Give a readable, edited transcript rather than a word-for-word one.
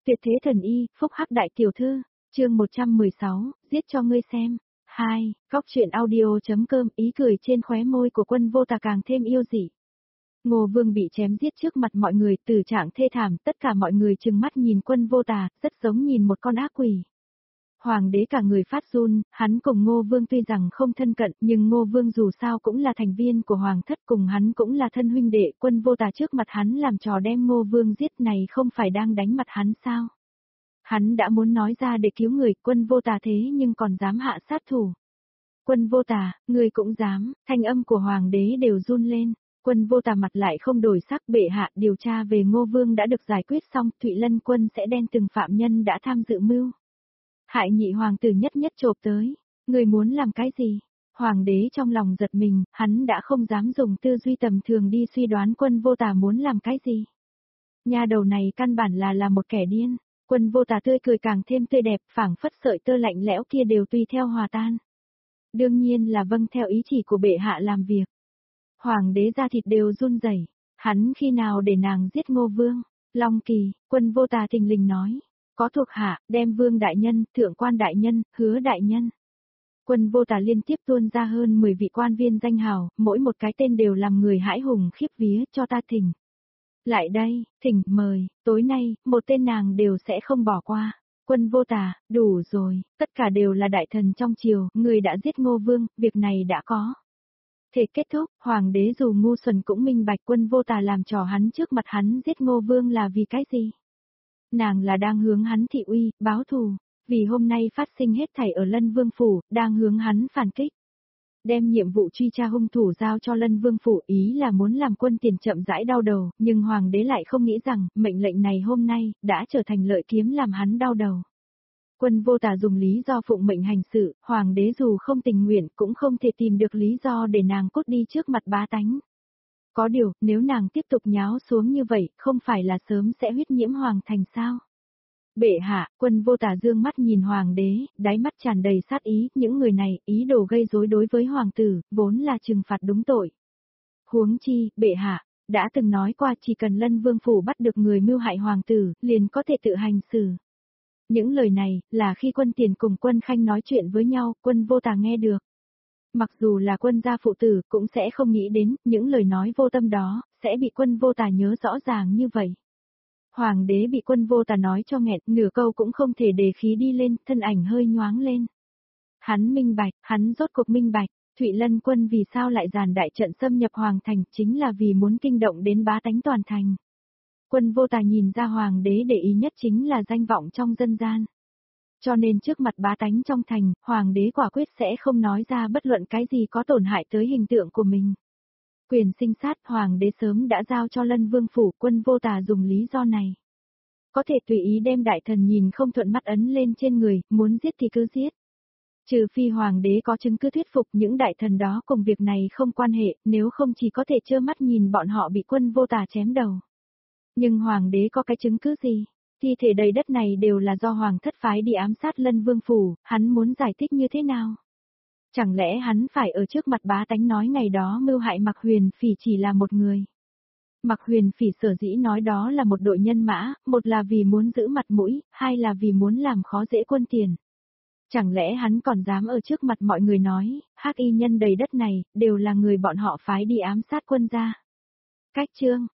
Tuyệt thế thần y, phúc hắc đại tiểu thư, chương 116, giết cho ngươi xem. 2. Góc truyện audio.com, ý cười trên khóe môi của Quân Vô Tà càng thêm yêu dị. Ngô Vương bị chém giết trước mặt mọi người, tử trạng thê thảm, tất cả mọi người trừng mắt nhìn Quân Vô Tà, rất giống nhìn một con ác quỷ. Hoàng đế cả người phát run, hắn cùng Ngô Vương tuy rằng không thân cận, nhưng Ngô Vương dù sao cũng là thành viên của Hoàng thất, cùng hắn cũng là thân huynh đệ. Quân Vô Tà trước mặt hắn làm trò đem Ngô Vương giết này không phải đang đánh mặt hắn sao? Hắn đã muốn nói ra để cứu người, Quân Vô Tà thế nhưng còn dám hạ sát thủ. Quân Vô Tà, người cũng dám, thanh âm của Hoàng đế đều run lên. Quân Vô Tà mặt lại không đổi sắc, bệ hạ, điều tra về Ngô Vương đã được giải quyết xong, Thụy Lân quân sẽ đem từng phạm nhân đã tham dự mưu hại nhị hoàng tử nhất nhất chộp tới. Người muốn làm cái gì? Hoàng đế trong lòng giật mình, hắn đã không dám dùng tư duy tầm thường đi suy đoán Quân Vô Tà muốn làm cái gì. Nhà đầu này căn bản là một kẻ điên. Quân Vô Tà tươi cười càng thêm tươi đẹp, phảng phất sợi tơ lạnh lẽo kia đều tùy theo hòa tan. Đương nhiên là vâng theo ý chỉ của bệ hạ làm việc. Hoàng đế da thịt đều run rẩy. Hắn khi nào để nàng giết Ngô Vương? Long Kỳ, Quân Vô Tà thình lình nói. Có thuộc hạ, đem Vương đại nhân, Thượng quan đại nhân, Hứa đại nhân. Quân Vô Tà liên tiếp tuôn ra hơn 10 vị quan viên danh hào, mỗi một cái tên đều làm người hãi hùng khiếp vía, cho ta thỉnh. Lại đây, thỉnh, mời, tối nay, một tên nàng đều sẽ không bỏ qua. Quân Vô Tà, đủ rồi, tất cả đều là đại thần trong triều, người đã giết Ngô Vương, việc này đã có thể kết thúc. Hoàng đế dù ngu xuẩn cũng minh bạch Quân Vô Tà làm trò hắn trước mặt hắn giết Ngô Vương là vì cái gì? Nàng là đang hướng hắn thị uy, báo thù, vì hôm nay phát sinh hết thảy ở Lân Vương phủ, đang hướng hắn phản kích. Đem nhiệm vụ truy tra hung thủ giao cho Lân Vương phủ, ý là muốn làm Quân Tiền chậm rãi đau đầu, nhưng hoàng đế lại không nghĩ rằng mệnh lệnh này hôm nay đã trở thành lợi kiếm làm hắn đau đầu. Quân Vô Tà dùng lý do phụng mệnh hành sự, hoàng đế dù không tình nguyện cũng không thể tìm được lý do để nàng cút đi trước mặt bá tánh. Có điều, nếu nàng tiếp tục nháo xuống như vậy, không phải là sớm sẽ huyết nhiễm hoàng thành sao? Bệ hạ, Quân Vô Tà dương mắt nhìn hoàng đế, đáy mắt tràn đầy sát ý, những người này, ý đồ gây rối đối với hoàng tử, vốn là trừng phạt đúng tội. Huống chi, bệ hạ, đã từng nói qua chỉ cần Lân Vương phủ bắt được người mưu hại hoàng tử, liền có thể tự hành xử. Những lời này, là khi Quân Tiền cùng Quân Khanh nói chuyện với nhau, Quân Vô Tà nghe được. Mặc dù là Quân gia phụ tử, cũng sẽ không nghĩ đến, những lời nói vô tâm đó, sẽ bị Quân Vô Tà nhớ rõ ràng như vậy. Hoàng đế bị Quân Vô Tà nói cho nghẹn, nửa câu cũng không thể đề khí đi lên, thân ảnh hơi nhoáng lên. Hắn minh bạch, hắn rốt cuộc minh bạch, Thụy Lân quân vì sao lại dàn đại trận xâm nhập hoàng thành, chính là vì muốn kinh động đến bá tánh toàn thành. Quân Vô Tà nhìn ra hoàng đế để ý nhất chính là danh vọng trong dân gian. Cho nên trước mặt bá tánh trong thành, hoàng đế quả quyết sẽ không nói ra bất luận cái gì có tổn hại tới hình tượng của mình. Quyền sinh sát hoàng đế sớm đã giao cho Lân Vương phủ, Quân Vô Tà dùng lý do này. Có thể tùy ý đem đại thần nhìn không thuận mắt ấn lên trên người, muốn giết thì cứ giết. Trừ phi hoàng đế có chứng cứ thuyết phục những đại thần đó cùng việc này không quan hệ, nếu không chỉ có thể trơ mắt nhìn bọn họ bị Quân Vô Tà chém đầu. Nhưng hoàng đế có cái chứng cứ gì? Thi thể đầy đất này đều là do hoàng thất phái đi ám sát Lân Vương phủ, hắn muốn giải thích như thế nào? Chẳng lẽ hắn phải ở trước mặt bá tánh nói ngày đó mưu hại Mạc Huyền Phỉ chỉ là một người? Mạc Huyền Phỉ sở dĩ nói đó là một đội nhân mã, một là vì muốn giữ mặt mũi, hai là vì muốn làm khó dễ Quân Tiền. Chẳng lẽ hắn còn dám ở trước mặt mọi người nói, hắc y nhân đầy đất này, đều là người bọn họ phái đi ám sát Quân gia? Cách chương